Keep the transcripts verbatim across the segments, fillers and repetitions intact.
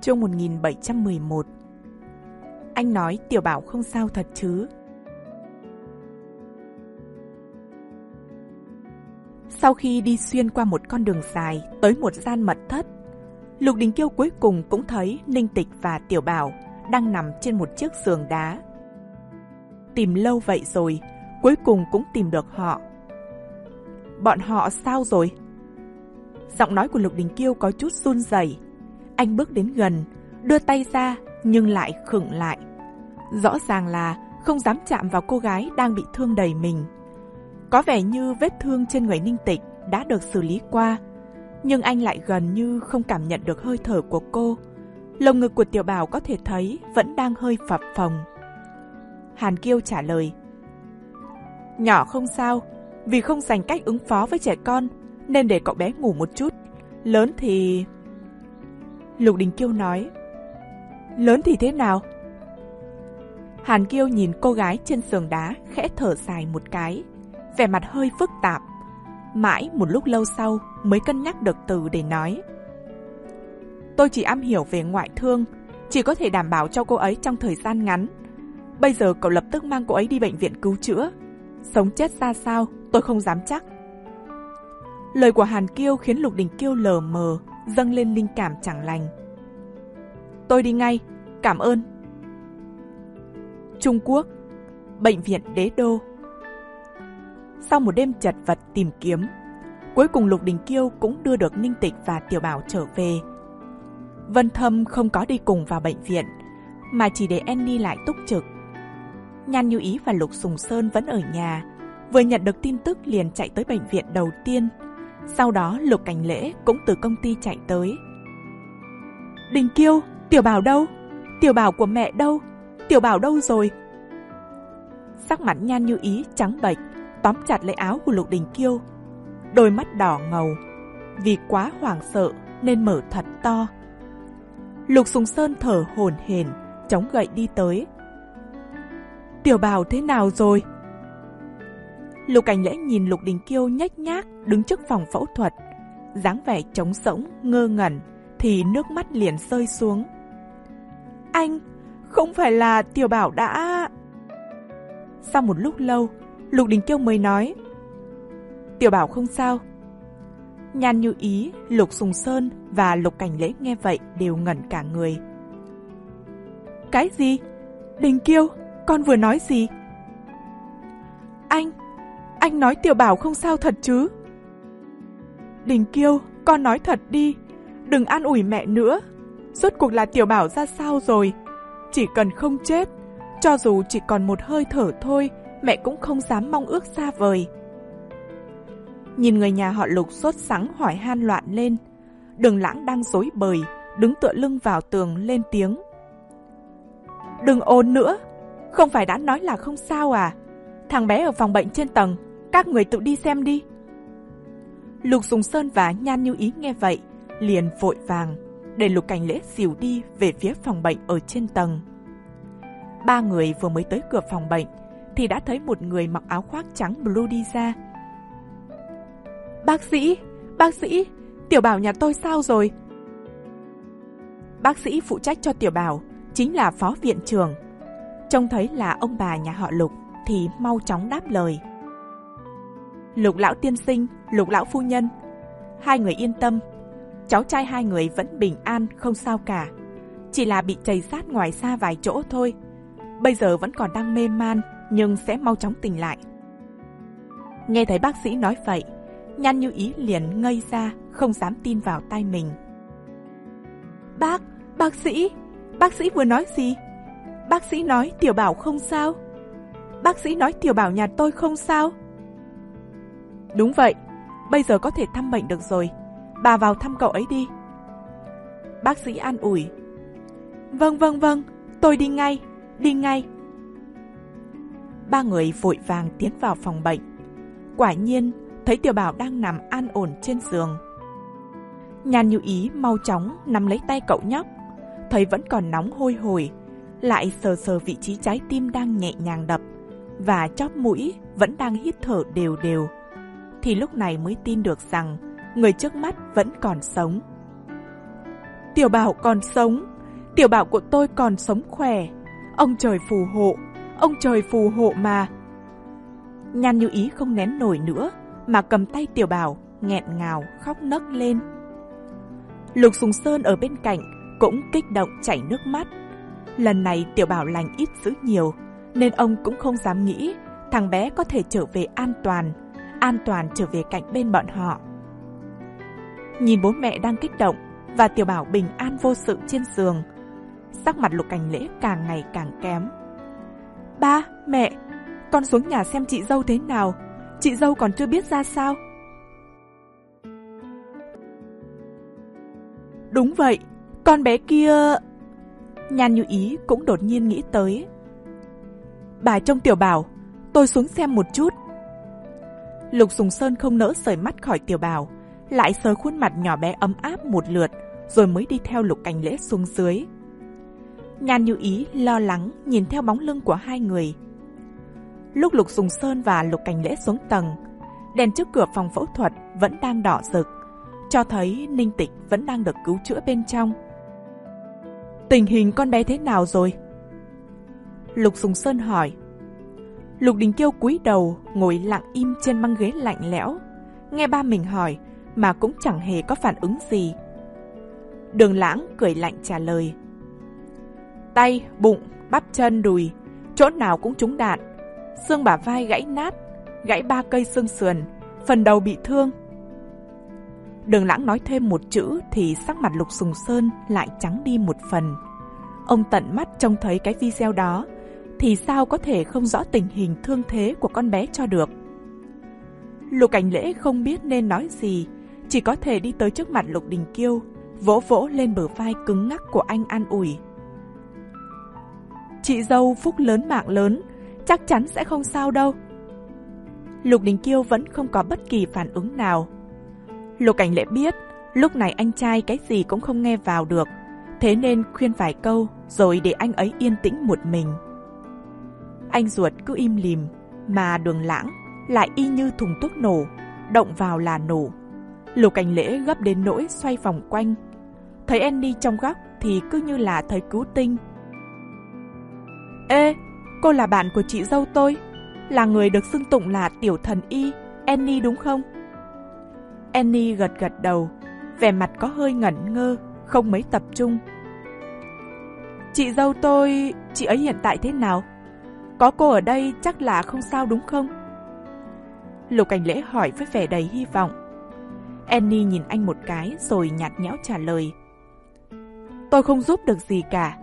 Chương một nghìn bảy trăm mười một. Anh nói Tiểu Bảo không sao thật chứ? Sau khi đi xuyên qua một con đường dài tới một gian mật thất, Lục Đình Kiêu cuối cùng cũng thấy Ninh Tịch và Tiểu Bảo đang nằm trên một chiếc giường đá. Tìm lâu vậy rồi, cuối cùng cũng tìm được họ. Bọn họ sao rồi? Giọng nói của Lục Đình Kiêu có chút run rẩy. Anh bước đến gần, đưa tay ra nhưng lại khựng lại. Rõ ràng là không dám chạm vào cô gái đang bị thương đầy mình. Có vẻ như vết thương trên người Ninh Tịch đã được xử lý qua, nhưng anh lại gần như không cảm nhận được hơi thở của cô. Lồng ngực của Tiểu Bảo có thể thấy vẫn đang hơi phập phồng. Hàn Kiêu trả lời: Nhỏ không sao, vì không dành cách ứng phó với trẻ con nên để cậu bé ngủ một chút. Lớn thì... Lục Đình Kiêu nói: Lớn thì thế nào? Hàn Kiêu nhìn cô gái trên giường đá khẽ thở dài một cái, vẻ mặt hơi phức tạp. Mãi một lúc lâu sau mới cân nhắc được từ để nói: Tôi chỉ am hiểu về ngoại thương, chỉ có thể đảm bảo cho cô ấy trong thời gian ngắn. Bây giờ cậu lập tức mang cô ấy đi bệnh viện cứu chữa. Sống chết ra sao tôi không dám chắc. Lời của Hàn Kiêu khiến Lục Đình Kiêu lờ mờ dâng lên linh cảm chẳng lành. Tôi đi ngay, cảm ơn. Trung Quốc, bệnh viện Đế Đô. Sau một đêm chật vật tìm kiếm, cuối cùng Lục Đình Kiêu cũng đưa được Ninh Tịch và Tiểu Bảo trở về. Vân Thâm không có đi cùng vào bệnh viện, mà chỉ để Annie lại túc trực. Nhan Như Ý và Lục Sùng Sơn vẫn ở nhà, vừa nhận được tin tức liền chạy tới bệnh viện đầu tiên. Sau đó Lục Cảnh Lễ cũng từ công ty chạy tới. Đình Kiêu, Tiểu Bảo đâu? Tiểu Bảo của mẹ đâu? Tiểu Bảo đâu rồi? Sắc mặt Nhan Như Ý trắng bệch, tóm chặt lấy áo của Lục Đình Kiêu. Đôi mắt đỏ ngầu, vì quá hoảng sợ nên mở thật to. Lục Sùng Sơn thở hổn hển, chống gậy đi tới. Tiểu Bảo thế nào rồi? Lục Cảnh Lễ nhìn Lục Đình Kiêu nhếch nhác đứng trước phòng phẫu thuật, dáng vẻ trống rỗng, ngơ ngẩn, thì nước mắt liền rơi xuống. Anh, không phải là Tiểu Bảo đã... Sau một lúc lâu, Lục Đình Kiêu mới nói: Tiểu Bảo không sao. Nhan Như Ý, Lục Sùng Sơn và Lục Cảnh Lễ nghe vậy đều ngẩn cả người. Cái gì? Đình Kiêu, con vừa nói gì? Anh, anh nói Tiểu Bảo không sao thật chứ? Đình Kiêu, con nói thật đi, đừng an ủi mẹ nữa. Rốt cuộc là Tiểu Bảo ra sao rồi? Chỉ cần không chết, cho dù chỉ còn một hơi thở thôi, mẹ cũng không dám mong ước xa vời. Nhìn người nhà họ Lục sốt sắng hỏi han loạn lên, Đường Lãng đang rối bời, đứng tựa lưng vào tường lên tiếng: Đừng ồn nữa, không phải đã nói là không sao à? Thằng bé ở phòng bệnh trên tầng, các người tự đi xem đi. Lục Sùng Sơn và Nhan Như Ý nghe vậy liền vội vàng để Lục Cảnh Lễ dìu đi về phía phòng bệnh ở trên tầng. Ba người vừa mới tới cửa phòng bệnh thì đã thấy một người mặc áo khoác trắng blue đi ra. Bác sĩ, bác sĩ, Tiểu Bảo nhà tôi sao rồi? Bác sĩ phụ trách cho Tiểu Bảo chính là phó viện trưởng. Trông thấy là ông bà nhà họ Lục thì mau chóng đáp lời: Lục lão tiên sinh, Lục lão phu nhân, hai người yên tâm, cháu trai hai người vẫn bình an, không sao cả, chỉ là bị chày sát ngoài da vài chỗ thôi. Bây giờ vẫn còn đang mê man, nhưng sẽ mau chóng tỉnh lại. Nghe thấy bác sĩ nói vậy, Nhan Như Ý liền ngây ra, không dám tin vào tai mình. Bác, bác sĩ, bác sĩ vừa nói gì? Bác sĩ nói Tiểu Bảo không sao? Bác sĩ nói Tiểu Bảo nhà tôi không sao? Đúng vậy, bây giờ có thể thăm bệnh được rồi, bà vào thăm cậu ấy đi. Bác sĩ an ủi. Vâng vâng vâng, tôi đi ngay, đi ngay. Ba người vội vàng tiến vào phòng bệnh. Quả nhiên thấy Tiểu Bảo đang nằm an ổn trên giường. Nhan Như Ý mau chóng nắm lấy tay cậu nhóc, thấy vẫn còn nóng hôi hổi, lại sờ sờ vị trí trái tim đang nhẹ nhàng đập và chóp mũi vẫn đang hít thở đều đều, thì lúc này mới tin được rằng người trước mắt vẫn còn sống. Tiểu Bảo còn sống, Tiểu bảo của tôi còn sống khỏe. Ông trời phù hộ, ông trời phù hộ mà. Nhan Như Ý không nén nổi nữa mà cầm tay Tiểu bảo nghẹn ngào khóc nấc lên. Lục Sùng Sơn ở bên cạnh cũng kích động chảy nước mắt. Lần này Tiểu bảo lành ít dữ nhiều, nên ông cũng không dám nghĩ thằng bé có thể trở về an toàn, an toàn trở về cạnh bên bọn họ. Nhìn bố mẹ đang kích động và Tiểu bảo bình an vô sự trên giường, sắc mặt Lục Cảnh Lễ càng ngày càng kém. Ba, mẹ, con xuống nhà xem chị dâu thế nào. Chị dâu còn chưa biết ra sao. Đúng vậy, con bé kia... Nhan Như Ý cũng đột nhiên nghĩ tới. Bà trông Tiểu bảo, tôi xuống xem một chút. Lục Sùng Sơn không nỡ rời mắt khỏi Tiểu bảo, lại sờ khuôn mặt nhỏ bé ấm áp một lượt, rồi mới đi theo Lục Cảnh Lễ xuống dưới. Nhan Như Ý lo lắng nhìn theo bóng lưng của hai người. Lúc Lục Sùng Sơn và Lục Cảnh Lễ xuống tầng, đèn trước cửa phòng phẫu thuật vẫn đang đỏ rực, cho thấy Ninh Tịch vẫn đang được cứu chữa bên trong. Tình hình con bé thế nào rồi? Lục Sùng Sơn hỏi. Lục Đình Kiêu cúi đầu ngồi lặng im trên băng ghế lạnh lẽo, nghe ba mình hỏi mà cũng chẳng hề có phản ứng gì. Đường Lãng cười lạnh trả lời. Tay, bụng, bắp chân, đùi, chỗ nào cũng trúng đạn. Xương bả vai gãy nát, gãy ba cây xương sườn, phần đầu bị thương. Đường Lãng nói thêm một chữ thì sắc mặt Lục Sùng Sơn lại trắng đi một phần. Ông tận mắt trông thấy cái video đó, thì sao có thể không rõ tình hình thương thế của con bé cho được. Lục Cảnh Lễ không biết nên nói gì, chỉ có thể đi tới trước mặt Lục Đình Kiêu, vỗ vỗ lên bờ vai cứng ngắc của anh an ủi. Chị dâu phúc lớn mạng lớn, chắc chắn sẽ không sao đâu. Lục Đình Kiêu vẫn không có bất kỳ phản ứng nào. Lục Cảnh Lễ biết lúc này anh trai cái gì cũng không nghe vào được, thế nên khuyên vài câu rồi để anh ấy yên tĩnh một mình. Anh ruột cứ im lìm, mà Đường Lãng lại y như thùng thuốc nổ, động vào là nổ. Lục Cảnh Lễ gấp đến nỗi xoay vòng quanh. Thấy Annie trong góc thì cứ như là thấy cứu tinh. Ê, cô là bạn của chị dâu tôi, là người được xưng tụng là tiểu thần y, Annie đúng không? Annie gật gật đầu, vẻ mặt có hơi ngẩn ngơ, không mấy tập trung. Chị dâu tôi, chị ấy hiện tại thế nào? Có cô ở đây chắc là không sao đúng không? Lục Cảnh Lễ hỏi với vẻ đầy hy vọng. Annie nhìn anh một cái rồi nhạt nhẽo trả lời. Tôi không giúp được gì cả.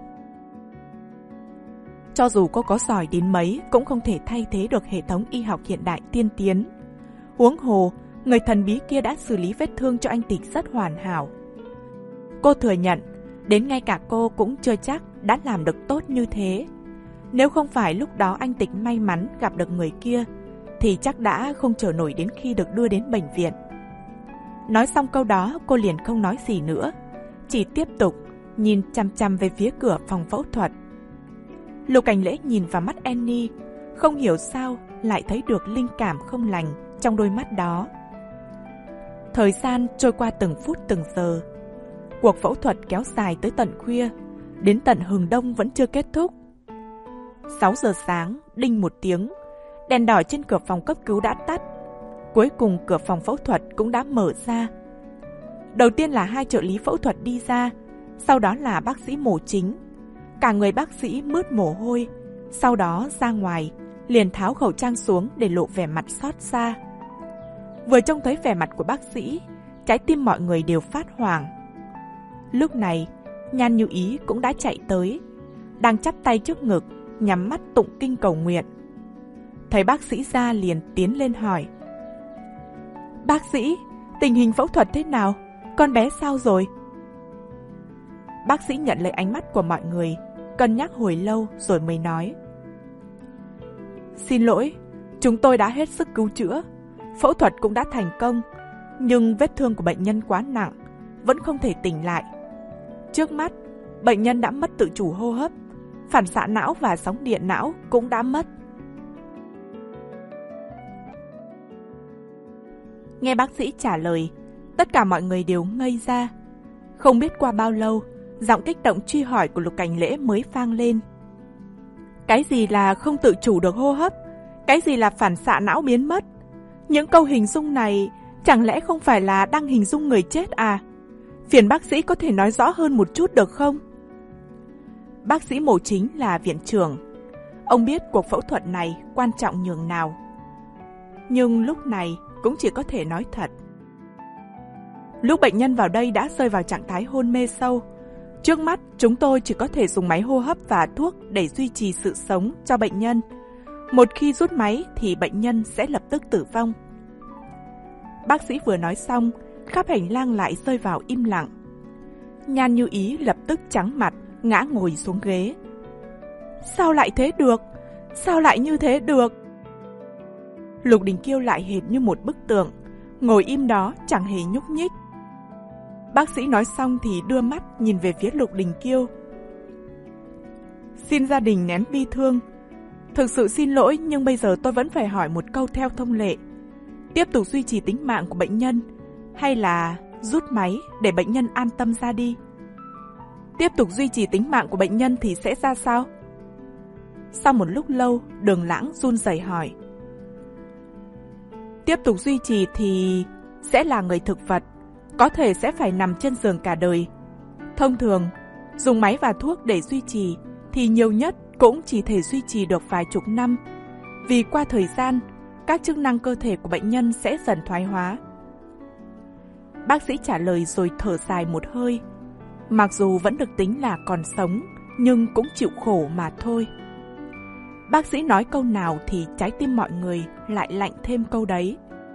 Cho dù cô có giỏi đến mấy cũng không thể thay thế được hệ thống y học hiện đại tiên tiến. Huống hồ, người thần bí kia đã xử lý vết thương cho anh Tịch rất hoàn hảo. Cô thừa nhận, đến ngay cả cô cũng chưa chắc đã làm được tốt như thế. Nếu không phải lúc đó anh Tịch may mắn gặp được người kia, thì chắc đã không chờ nổi đến khi được đưa đến bệnh viện. Nói xong câu đó, cô liền không nói gì nữa, chỉ tiếp tục nhìn chằm chằm về phía cửa phòng phẫu thuật. Lục Cảnh Lễ nhìn vào mắt Annie, không hiểu sao lại thấy được linh cảm không lành trong đôi mắt đó. Thời gian trôi qua từng phút từng giờ. Cuộc phẫu thuật kéo dài tới tận khuya, đến tận hừng đông vẫn chưa kết thúc. sáu giờ sáng, đinh một tiếng, đèn đỏ trên cửa phòng cấp cứu đã tắt. Cuối cùng cửa phòng phẫu thuật cũng đã mở ra. Đầu tiên là hai trợ lý phẫu thuật đi ra, sau đó là bác sĩ mổ chính. Cả người bác sĩ mướt mồ hôi, sau đó ra ngoài, liền tháo khẩu trang xuống để lộ vẻ mặt xót xa. Vừa trông thấy vẻ mặt của bác sĩ, trái tim mọi người đều phát hoảng. Lúc này, Nhan Như Ý cũng đã chạy tới, đang chắp tay trước ngực, nhắm mắt tụng kinh cầu nguyện. Thấy bác sĩ ra liền tiến lên hỏi. Bác sĩ, tình hình phẫu thuật thế nào? Con bé sao rồi? Bác sĩ nhận lấy ánh mắt của mọi người, cân nhắc hồi lâu rồi mới nói. Xin lỗi, chúng tôi đã hết sức cứu chữa, phẫu thuật cũng đã thành công, nhưng vết thương của bệnh nhân quá nặng, vẫn không thể tỉnh lại. Trước mắt, bệnh nhân đã mất tự chủ hô hấp, phản xạ não và sóng điện não cũng đã mất. Nghe bác sĩ trả lời, tất cả mọi người đều ngây ra. Không biết qua bao lâu, giọng kích động truy hỏi của Lục Cảnh Lễ mới vang lên. Cái gì là không tự chủ được hô hấp? Cái gì là phản xạ não biến mất? Những câu hình dung này chẳng lẽ không phải là đang hình dung người chết à? Phiền bác sĩ có thể nói rõ hơn một chút được không? Bác sĩ mổ chính là viện trưởng. Ông biết cuộc phẫu thuật này quan trọng nhường nào. Nhưng lúc này cũng chỉ có thể nói thật. Lúc bệnh nhân vào đây đã rơi vào trạng thái hôn mê sâu. Trước mắt chúng tôi chỉ có thể dùng máy hô hấp và thuốc để duy trì sự sống cho bệnh nhân. Một khi rút máy thì bệnh nhân sẽ lập tức tử vong. Bác sĩ vừa nói xong, khắp hành lang lại rơi vào im lặng. Nhan Như Ý lập tức trắng mặt, ngã ngồi xuống ghế. Sao lại thế được? Sao lại như thế được? Lục Đình Kiêu lại hệt như một bức tượng, ngồi im đó chẳng hề nhúc nhích. Bác sĩ nói xong thì đưa mắt nhìn về phía Lục Đình Kiêu. Xin gia đình nén bi thương. Thực sự xin lỗi nhưng bây giờ tôi vẫn phải hỏi một câu theo thông lệ. Tiếp tục duy trì tính mạng của bệnh nhân hay là rút máy để bệnh nhân an tâm ra đi? Tiếp tục duy trì tính mạng của bệnh nhân thì sẽ ra sao? Sau một lúc lâu, Đường Lãng run rẩy hỏi. Tiếp tục duy trì thì sẽ là người thực vật, có thể sẽ phải nằm trên giường cả đời. Thông thường, dùng máy và thuốc để duy trì thì nhiều nhất cũng chỉ thể duy trì được vài chục năm. Vì qua thời gian, các chức năng cơ thể của bệnh nhân sẽ dần thoái hóa. Bác sĩ trả lời rồi thở dài một hơi. Mặc dù vẫn được tính là còn sống, nhưng cũng chịu khổ mà thôi. Bác sĩ nói câu nào thì trái tim mọi người lại lạnh thêm câu đấy.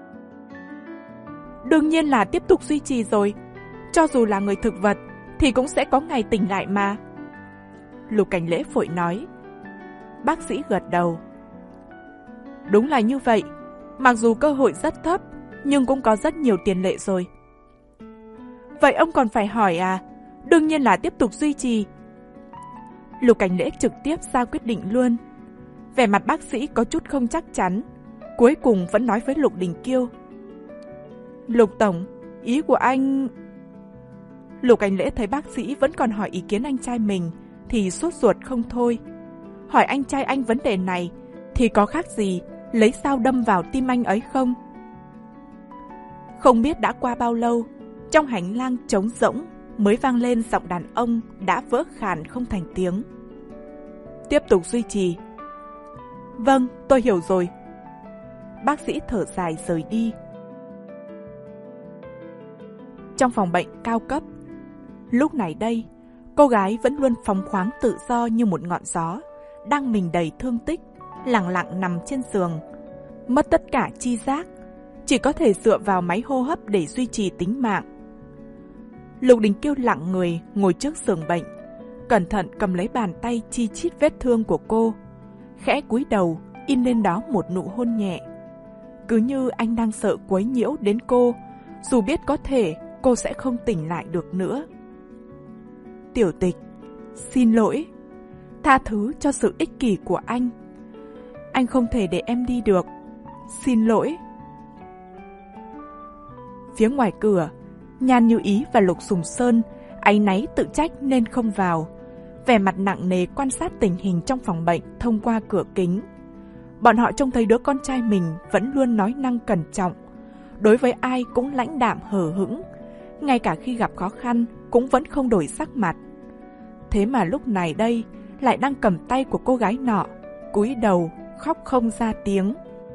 Đương nhiên là tiếp tục duy trì rồi. Cho dù là người thực vật thì cũng sẽ có ngày tỉnh lại mà. Lục Cảnh Lễ vội nói. Bác sĩ gật đầu. Đúng là như vậy. Mặc dù cơ hội rất thấp, nhưng cũng có rất nhiều tiền lệ rồi. Vậy ông còn phải hỏi à? Đương nhiên là tiếp tục duy trì. Lục Cảnh Lễ trực tiếp ra quyết định luôn. Vẻ mặt bác sĩ có chút không chắc chắn, cuối cùng vẫn nói với Lục Đình Kiêu. Lục Tổng, ý của anh... Lục Cảnh Lễ thấy bác sĩ vẫn còn hỏi ý kiến anh trai mình thì sốt ruột không thôi. Hỏi anh trai anh vấn đề này thì có khác gì lấy dao đâm vào tim anh ấy không? Không biết đã qua bao lâu, trong hành lang trống rỗng mới vang lên giọng đàn ông đã vỡ khàn không thành tiếng. Tiếp tục duy trì. Vâng, tôi hiểu rồi. Bác sĩ thở dài rời đi. Trong phòng bệnh cao cấp, lúc này đây, cô gái vẫn luôn phóng khoáng tự do như một ngọn gió, đang mình đầy thương tích, lặng lặng nằm trên giường, mất tất cả chi giác, chỉ có thể dựa vào máy hô hấp để duy trì tính mạng. Lục Đình Kiêu lặng người ngồi trước giường bệnh, cẩn thận cầm lấy bàn tay chi chít vết thương của cô, khẽ cúi đầu in lên đó một nụ hôn nhẹ. Cứ như anh đang sợ quấy nhiễu đến cô, dù biết có thể cô sẽ không tỉnh lại được nữa. Tiểu Tịch, xin lỗi. Tha thứ cho sự ích kỷ của anh. Anh không thể để em đi được. Xin lỗi. Phía ngoài cửa, Nhan Như Ý và Lục Sùng Sơn áy náy tự trách nên không vào, vẻ mặt nặng nề quan sát tình hình trong phòng bệnh thông qua cửa kính. Bọn họ trông thấy đứa con trai mình vẫn luôn nói năng cẩn trọng, đối với ai cũng lãnh đạm hờ hững, ngay cả khi gặp khó khăn cũng vẫn không đổi sắc mặt. Thế mà lúc này đây lại đang cầm tay của cô gái nọ, cúi đầu khóc không ra tiếng.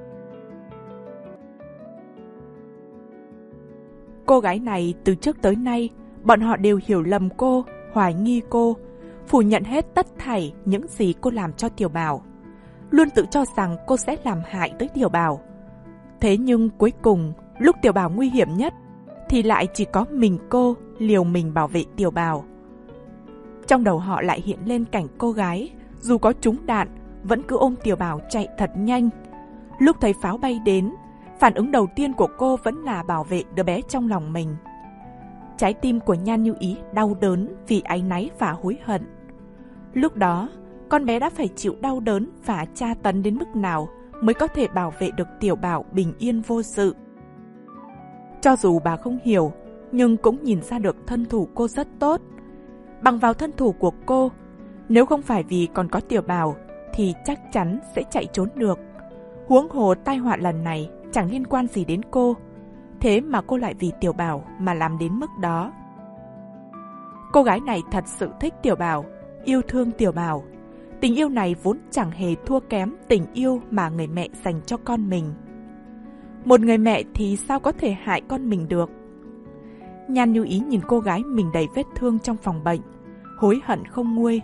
Cô gái này từ trước tới nay, bọn họ đều hiểu lầm cô, hoài nghi cô, phủ nhận hết tất thảy những gì cô làm cho Tiểu Bảo, luôn tự cho rằng cô sẽ làm hại tới Tiểu Bảo. Thế nhưng cuối cùng, lúc Tiểu Bảo nguy hiểm nhất, thì lại chỉ có mình cô liều mình bảo vệ Tiểu Bảo. Trong đầu họ lại hiện lên cảnh cô gái, dù có trúng đạn, vẫn cứ ôm Tiểu Bảo chạy thật nhanh. Lúc thấy pháo bay đến, phản ứng đầu tiên của cô vẫn là bảo vệ đứa bé trong lòng mình. Trái tim của Nhan Như Ý đau đớn vì áy náy và hối hận. Lúc đó, con bé đã phải chịu đau đớn và tra tấn đến mức nào mới có thể bảo vệ được Tiểu Bảo bình yên vô sự. Cho dù bà không hiểu, nhưng cũng nhìn ra được thân thủ cô rất tốt. Bằng vào thân thủ của cô, nếu không phải vì còn có Tiểu Bảo thì chắc chắn sẽ chạy trốn được. Huống hồ tai họa lần này chẳng liên quan gì đến cô, thế mà cô lại vì Tiểu Bảo mà làm đến mức đó. Cô gái này thật sự thích Tiểu Bảo, yêu thương Tiểu Bảo. Tình yêu này vốn chẳng hề thua kém tình yêu mà người mẹ dành cho con mình. Một người mẹ thì sao có thể hại con mình được? Nhan Như Ý nhìn cô gái mình đầy vết thương trong phòng bệnh, hối hận không nguôi.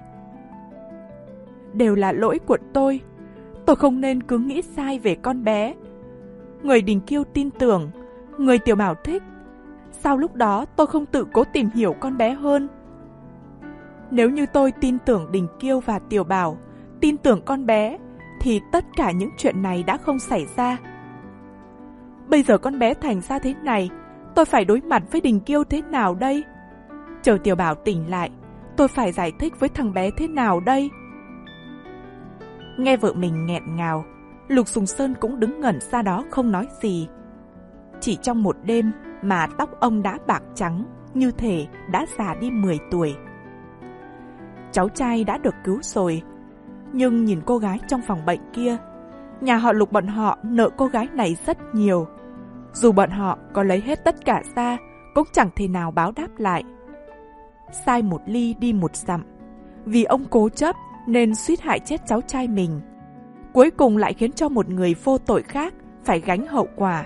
Đều là lỗi của tôi. Tôi không nên cứ nghĩ sai về con bé. Người Đình Kiêu tin tưởng, người Tiểu Bảo thích. Sao lúc đó tôi không tự cố tìm hiểu con bé hơn? Nếu như tôi tin tưởng Đình Kiêu và Tiểu Bảo, tin tưởng con bé, thì tất cả những chuyện này đã không xảy ra. Bây giờ con bé thành ra thế này, tôi phải đối mặt với Đình Kiêu thế nào đây? Chờ Tiểu Bảo tỉnh lại, tôi phải giải thích với thằng bé thế nào đây? Nghe vợ mình nghẹn ngào, Lục Sùng Sơn cũng đứng ngẩn ra đó không nói gì. Chỉ trong một đêm mà tóc ông đã bạc trắng, như thể đã già đi mười tuổi. Cháu trai đã được cứu rồi, nhưng nhìn cô gái trong phòng bệnh kia, nhà họ Lục bọn họ nợ cô gái này rất nhiều. Dù bọn họ có lấy hết tất cả ra, cũng chẳng thể nào báo đáp lại. Sai một ly đi một dặm, vì ông cố chấp nên suýt hại chết cháu trai mình. Cuối cùng lại khiến cho một người vô tội khác phải gánh hậu quả.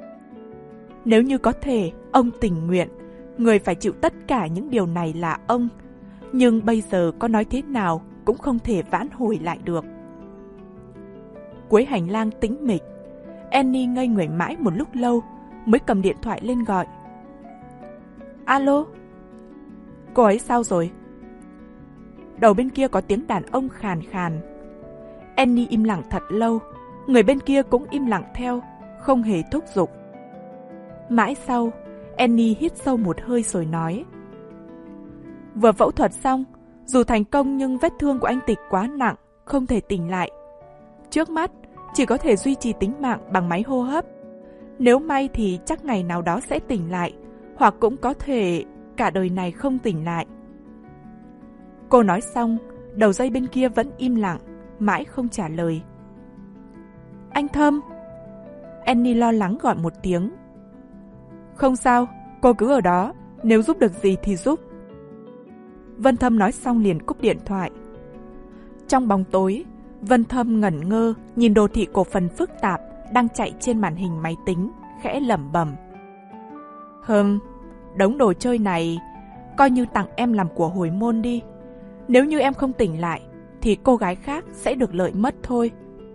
Nếu như có thể, ông tình nguyện, người phải chịu tất cả những điều này là ông. Nhưng bây giờ có nói thế nào cũng không thể vãn hồi lại được. Cuối hành lang tĩnh mịch, Annie ngây người mãi một lúc lâu mới cầm điện thoại lên gọi. Alo? Cô ấy sao rồi? Đầu bên kia có tiếng đàn ông khàn khàn. Annie im lặng thật lâu, người bên kia cũng im lặng theo, không hề thúc giục. Mãi sau, Annie hít sâu một hơi rồi nói. Vừa phẫu thuật xong, dù thành công nhưng vết thương của anh Tịch quá nặng, không thể tỉnh lại. Trước mắt, chỉ có thể duy trì tính mạng bằng máy hô hấp. Nếu may thì chắc ngày nào đó sẽ tỉnh lại, hoặc cũng có thể cả đời này không tỉnh lại. Cô nói xong, đầu dây bên kia vẫn im lặng, mãi không trả lời. Anh Thâm! Annie lo lắng gọi một tiếng. Không sao, cô cứ ở đó, nếu giúp được gì thì giúp. Vân Thâm nói xong liền cúp điện thoại. Trong bóng tối, Vân Thâm ngẩn ngơ nhìn đồ thị cổ phần phức tạp đang chạy trên màn hình máy tính, khẽ lẩm bẩm. Hừm, đống đồ chơi này, coi như tặng em làm của hồi môn đi. Nếu như em không tỉnh lại, thì cô gái khác sẽ được lợi mất thôi.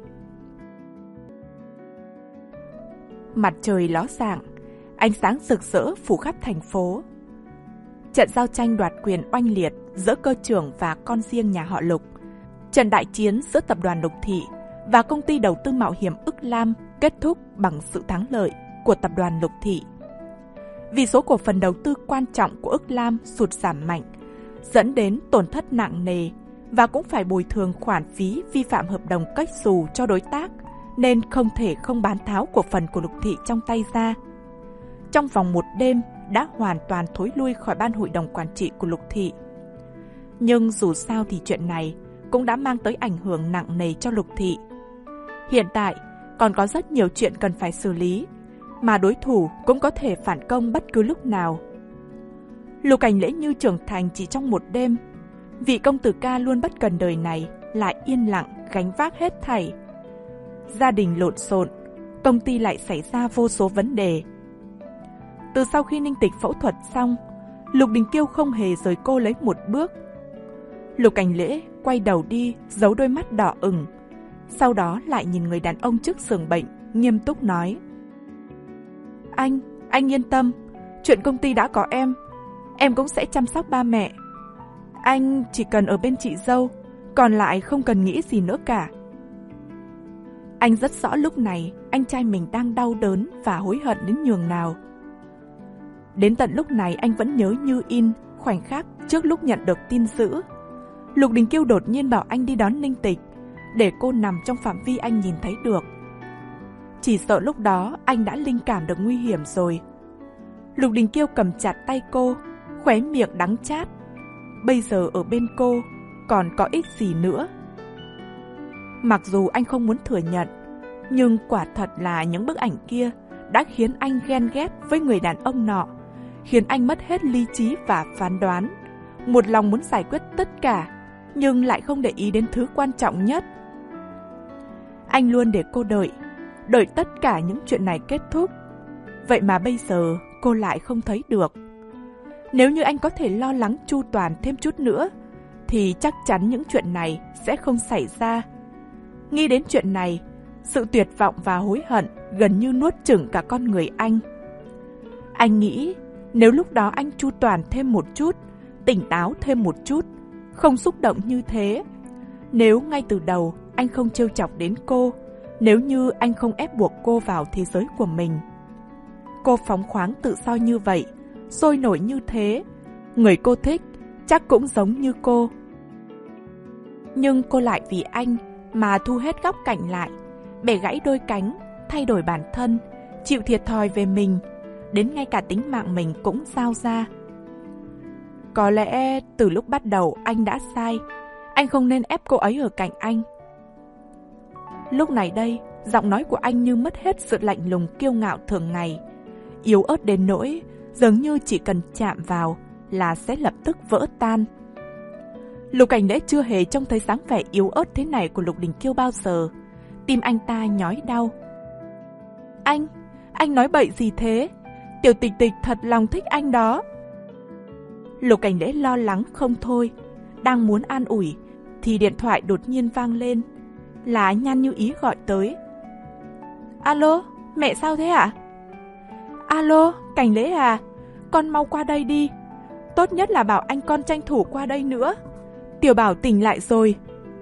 Mặt trời ló dạng, ánh sáng rực rỡ phủ khắp thành phố. Trận giao tranh đoạt quyền oanh liệt giữa cơ trưởng và con riêng nhà họ Lục. Trận đại chiến giữa tập đoàn Lục Thị và công ty đầu tư mạo hiểm Ức Lam kết thúc bằng sự thắng lợi của tập đoàn Lục Thị. Vì số cổ phần đầu tư quan trọng của Ức Lam sụt giảm mạnh, dẫn đến tổn thất nặng nề và cũng phải bồi thường khoản phí vi phạm hợp đồng cách xù cho đối tác, nên không thể không bán tháo cổ phần của Lục Thị trong tay ra. Trong vòng một đêm đã hoàn toàn thối lui khỏi ban hội đồng quản trị của Lục Thị. Nhưng dù sao thì chuyện này cũng đã mang tới ảnh hưởng nặng nề cho Lục Thị. Hiện tại còn có rất nhiều chuyện cần phải xử lý, mà đối thủ cũng có thể phản công bất cứ lúc nào. Lục Cảnh Lễ như trưởng thành chỉ trong một đêm, vị công tử ca luôn bất cần đời này lại yên lặng gánh vác hết thảy. Gia đình lộn xộn, công ty lại xảy ra vô số vấn đề. Từ sau khi Ninh Tịch phẫu thuật xong, Lục Đình Kiêu không hề rời cô lấy một bước. Lục Cảnh Lễ quay đầu đi, giấu đôi mắt đỏ ửng, sau đó lại nhìn người đàn ông trước giường bệnh, nghiêm túc nói. Anh, anh yên tâm, chuyện công ty đã có em, em cũng sẽ chăm sóc ba mẹ. Anh chỉ cần ở bên chị dâu, còn lại không cần nghĩ gì nữa cả. Anh rất rõ lúc này anh trai mình đang đau đớn và hối hận đến nhường nào. Đến tận lúc này anh vẫn nhớ như in khoảnh khắc trước lúc nhận được tin dữ. Lục Đình Kiêu đột nhiên bảo anh đi đón Ninh Tịch, để cô nằm trong phạm vi anh nhìn thấy được. Chỉ sợ lúc đó anh đã linh cảm được nguy hiểm rồi. Lục Đình Kiêu cầm chặt tay cô, khóe miệng đắng chát. bây giờ ở bên cô còn có ích gì nữa. Mặc dù anh không muốn thừa nhận, nhưng quả thật là những bức ảnh kia đã khiến anh ghen ghét với người đàn ông nọ, khiến anh mất hết lý trí và phán đoán, một lòng muốn giải quyết tất cả, nhưng lại không để ý đến thứ quan trọng nhất. Anh luôn để cô đợi, đợi tất cả những chuyện này kết thúc. Vậy mà bây giờ cô lại không thấy được. Nếu như anh có thể lo lắng chu toàn thêm chút nữa, thì chắc chắn những chuyện này sẽ không xảy ra. Nghĩ đến chuyện này, sự tuyệt vọng và hối hận gần như nuốt chửng cả con người anh. Anh nghĩ nếu lúc đó anh chu toàn thêm một chút, tỉnh táo thêm một chút, không xúc động như thế, nếu ngay từ đầu anh không trêu chọc đến cô, nếu như anh không ép buộc cô vào thế giới của mình. Cô phóng khoáng tự do như vậy, sôi nổi như thế, người cô thích chắc cũng giống như cô. Nhưng cô lại vì anh mà thu hết góc cạnh lại, bẻ gãy đôi cánh, thay đổi bản thân, chịu thiệt thòi về mình, đến ngay cả tính mạng mình cũng giao ra. Có lẽ từ lúc bắt đầu anh đã sai, anh không nên ép cô ấy ở cạnh anh. Lúc này đây, giọng nói của anh như mất hết sự lạnh lùng kiêu ngạo thường ngày, yếu ớt đến nỗi dường như chỉ cần chạm vào là sẽ lập tức vỡ tan. Lục Cảnh Lễ chưa hề trông thấy dáng vẻ yếu ớt thế này của Lục Đình Kiêu bao giờ. Tim anh ta nhói đau. Anh, anh nói bậy gì thế? Tiểu Tịch Tịch thật lòng thích anh đó. Lục Cảnh Lễ lo lắng không thôi, đang muốn an ủi thì điện thoại đột nhiên vang lên, là Nhan Như Ý gọi tới. Alo, mẹ sao thế ạ? À? Alo, Cảnh Lễ à, con mau qua đây đi. Tốt nhất là bảo anh con tranh thủ qua đây nữa. Tiểu Bảo tỉnh lại rồi.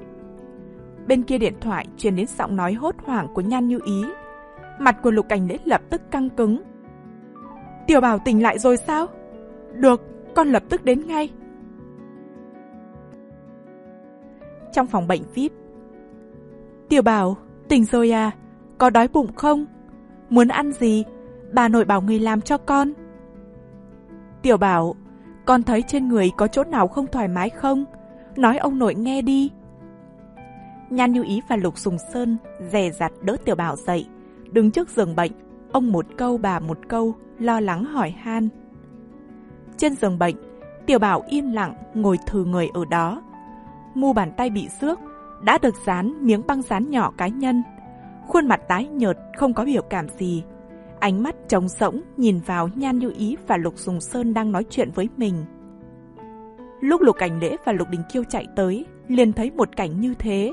Bên kia điện thoại truyền đến giọng nói hốt hoảng của Nhan Như Ý. Mặt của Lục Cảnh Lễ lập tức căng cứng. Tiểu Bảo tỉnh lại rồi sao? Được, con lập tức đến ngay. Trong phòng bệnh vi ai pi. Tiểu Bảo, tỉnh rồi à? Có đói bụng không? Muốn ăn gì? Bà nội bảo người làm cho con. Tiểu Bảo, con thấy trên người có chỗ nào không thoải mái không? Nói ông nội nghe đi. Nhan Như Ý và Lục Sùng Sơn dè dặt đỡ Tiểu Bảo dậy, đứng trước giường bệnh, ông một câu bà một câu, lo lắng hỏi han. Trên giường bệnh, Tiểu Bảo yên lặng ngồi thừ người ở đó. Mu bàn tay bị xước, đã được dán miếng băng dán nhỏ cá nhân. Khuôn mặt tái nhợt, không có biểu cảm gì. Ánh mắt trống rỗng nhìn vào Nhan Như Ý và Lục Sùng Sơn đang nói chuyện với mình. Lúc Lục Cảnh Lễ và Lục Đình Kiêu chạy tới, liền thấy một cảnh như thế.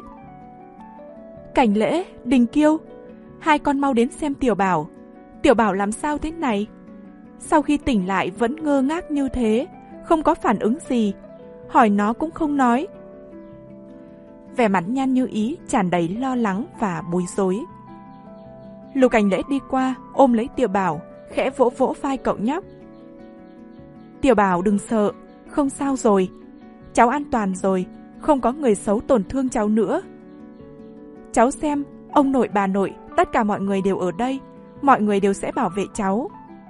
Cảnh Lễ, Đình Kiêu, hai con mau đến xem Tiểu Bảo. Tiểu Bảo làm sao thế này? Sau khi tỉnh lại vẫn ngơ ngác như thế, không có phản ứng gì, hỏi nó cũng không nói. Vẻ mặt Nhan Như Ý tràn đầy lo lắng và bối rối. Lục Cảnh Lễ đi qua, ôm lấy Tiểu Bảo, khẽ vỗ vỗ vai cậu nhóc. Tiểu Bảo đừng sợ, không sao rồi. Cháu an toàn rồi, không có người xấu tổn thương cháu nữa. Cháu xem, ông nội bà nội, tất cả mọi người đều ở đây, mọi người đều sẽ bảo vệ cháu.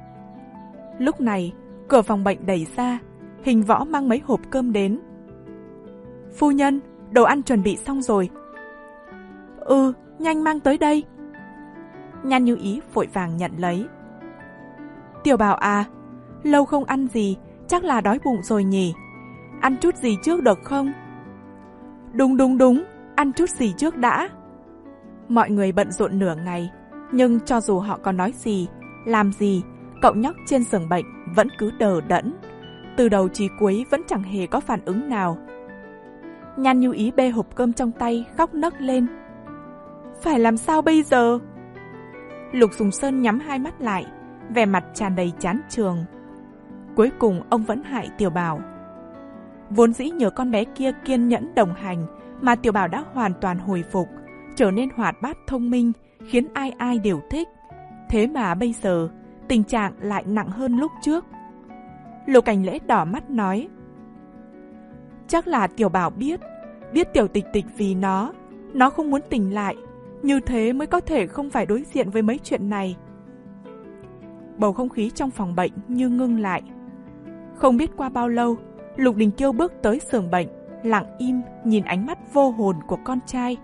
Lúc này, cửa phòng bệnh đẩy ra, Hình Võ mang mấy hộp cơm đến. Phu nhân, đồ ăn chuẩn bị xong rồi. Ừ, nhanh mang tới đây. Nhan Như Ý vội vàng nhận lấy. Tiểu Bảo à, lâu không ăn gì, chắc là đói bụng rồi nhỉ. Ăn chút gì trước được không? Đúng đúng đúng, ăn chút gì trước đã. Mọi người bận rộn nửa ngày, nhưng cho dù họ có nói gì, làm gì, cậu nhóc trên giường bệnh vẫn cứ đờ đẫn. Từ đầu chí cuối vẫn chẳng hề có phản ứng nào. Nhan Như Ý bê hộp cơm trong tay, khóc nấc lên. Phải làm sao bây giờ? Lục Sùng Sơn nhắm hai mắt lại, vẻ mặt tràn đầy chán chường. Cuối cùng ông vẫn hại Tiểu Bảo. Vốn dĩ nhờ con bé kia kiên nhẫn đồng hành mà Tiểu Bảo đã hoàn toàn hồi phục, trở nên hoạt bát thông minh, khiến ai ai đều thích. Thế mà bây giờ tình trạng lại nặng hơn lúc trước. Lục Cảnh Lễ đỏ mắt nói. Chắc là Tiểu Bảo biết, biết Tiểu Tịch Tịch vì nó, nó không muốn tỉnh lại, như thế mới có thể không phải đối diện với mấy chuyện này. Bầu không khí trong phòng bệnh như ngưng lại. Không biết qua bao lâu, Lục Đình Kiêu bước tới giường bệnh, lặng im nhìn ánh mắt vô hồn của con trai.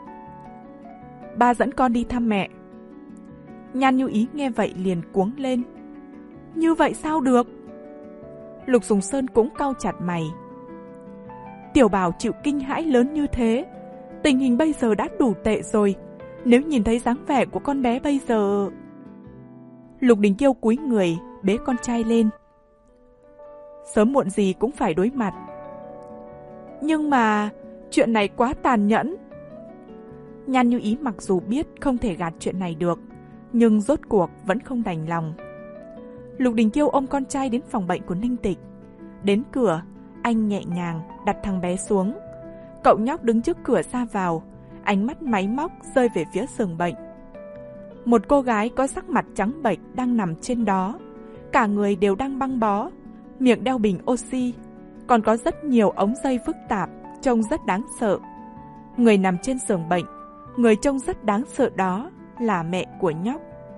Ba dẫn con đi thăm mẹ. Nhan Như Ý nghe vậy liền cuống lên. Như vậy sao được? Lục Sùng Sơn cũng cau chặt mày. Tiểu Bảo chịu kinh hãi lớn như thế, tình hình bây giờ đã đủ tệ rồi. Nếu nhìn thấy dáng vẻ của con bé bây giờ... Lục Đình Kiêu cúi người bế con trai lên. Sớm muộn gì cũng phải đối mặt. Nhưng mà chuyện này quá tàn nhẫn. Nhan Như Ý mặc dù biết không thể gạt chuyện này được, nhưng rốt cuộc vẫn không đành lòng. Lục Đình Kiêu ôm con trai đến phòng bệnh của Ninh Tịch. Đến cửa, anh nhẹ nhàng đặt thằng bé xuống. Cậu nhóc đứng trước cửa ra vào, ánh mắt máy móc rơi về phía giường bệnh. Một cô gái có sắc mặt trắng bệch đang nằm trên đó. Cả người đều đang băng bó, miệng đeo bình oxy, còn có rất nhiều ống dây phức tạp, trông rất đáng sợ. Người nằm trên giường bệnh, người trông rất đáng sợ đó là mẹ của nhóc.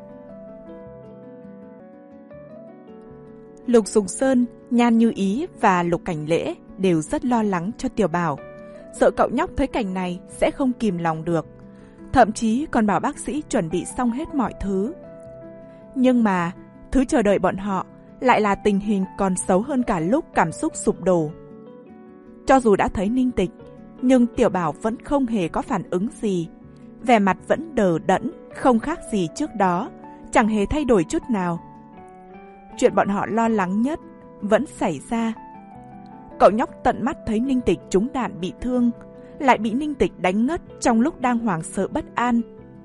Lục Sùng Sơn, Nhan Như Ý và Lục Cảnh Lễ đều rất lo lắng cho Tiểu Bảo, sợ cậu nhóc thấy cảnh này sẽ không kìm lòng được, thậm chí còn bảo bác sĩ chuẩn bị xong hết mọi thứ. Nhưng mà thứ chờ đợi bọn họ lại là tình hình còn xấu hơn cả lúc cảm xúc sụp đổ. Cho dù đã thấy Ninh Tịch, nhưng Tiểu Bảo vẫn không hề có phản ứng gì, vẻ mặt vẫn đờ đẫn, không khác gì trước đó, chẳng hề thay đổi chút nào. Chuyện bọn họ lo lắng nhất vẫn xảy ra. Cậu nhóc tận mắt thấy Ninh Tịch trúng đạn bị thương, lại bị Ninh Tịch đánh ngất trong lúc đang hoảng sợ bất an.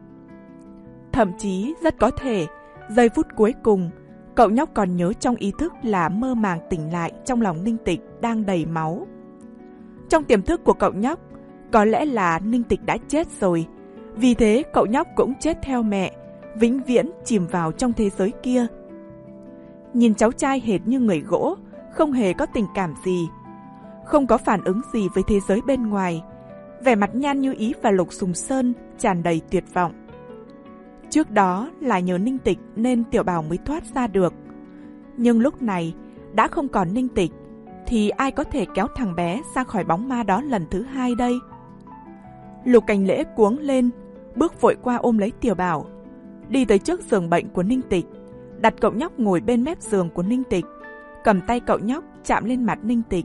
Thậm chí rất có thể giây phút cuối cùng cậu nhóc còn nhớ trong ý thức là mơ màng tỉnh lại trong lòng Ninh Tịch đang đầy máu. Trong tiềm thức của cậu nhóc, có lẽ là Ninh Tịch đã chết rồi, vì thế cậu nhóc cũng chết theo mẹ, vĩnh viễn chìm vào trong thế giới kia. Nhìn cháu trai hệt như người gỗ, không hề có tình cảm gì, không có phản ứng gì với thế giới bên ngoài, vẻ mặt Nhan Như Ý và Lục Sùng Sơn tràn đầy tuyệt vọng. Trước đó là nhờ Ninh Tịch nên Tiểu Bảo mới thoát ra được. Nhưng lúc này đã không còn Ninh Tịch, thì ai có thể kéo thằng bé ra khỏi bóng ma đó lần thứ hai đây? Lục Cảnh Lễ cuống lên, bước vội qua ôm lấy Tiểu Bảo, đi tới trước giường bệnh của Ninh Tịch, đặt cậu nhóc ngồi bên mép giường của Ninh Tịch, cầm tay cậu nhóc chạm lên mặt Ninh Tịch.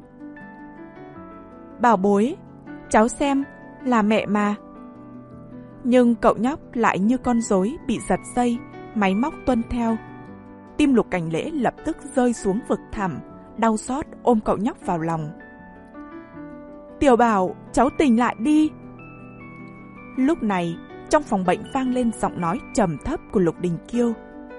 Bảo bối, cháu xem, là mẹ mà. Nhưng cậu nhóc lại như con rối bị giật dây, máy móc tuân theo. Tim Lục Cảnh Lễ lập tức rơi xuống vực thẳm, đau xót ôm cậu nhóc vào lòng. Tiểu Bảo, cháu tỉnh lại đi. Lúc này, trong phòng bệnh vang lên giọng nói trầm thấp của Lục Đình Kiêu.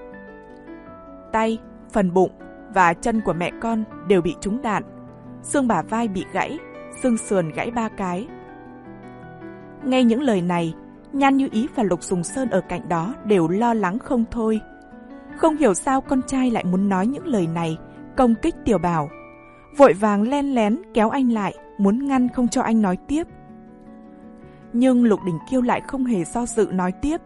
Tay, phần bụng và chân của mẹ con đều bị trúng đạn, xương bả vai bị gãy, xương sườn gãy ba cái. Nghe những lời này, Nhan Như Ý và Lục Sùng Sơn ở cạnh đó đều lo lắng không thôi. Không hiểu sao con trai lại muốn nói những lời này công kích Tiểu Bảo, vội vàng len lén kéo anh lại, muốn ngăn không cho anh nói tiếp. Nhưng Lục Đình Kiêu lại không hề do dự nói tiếp.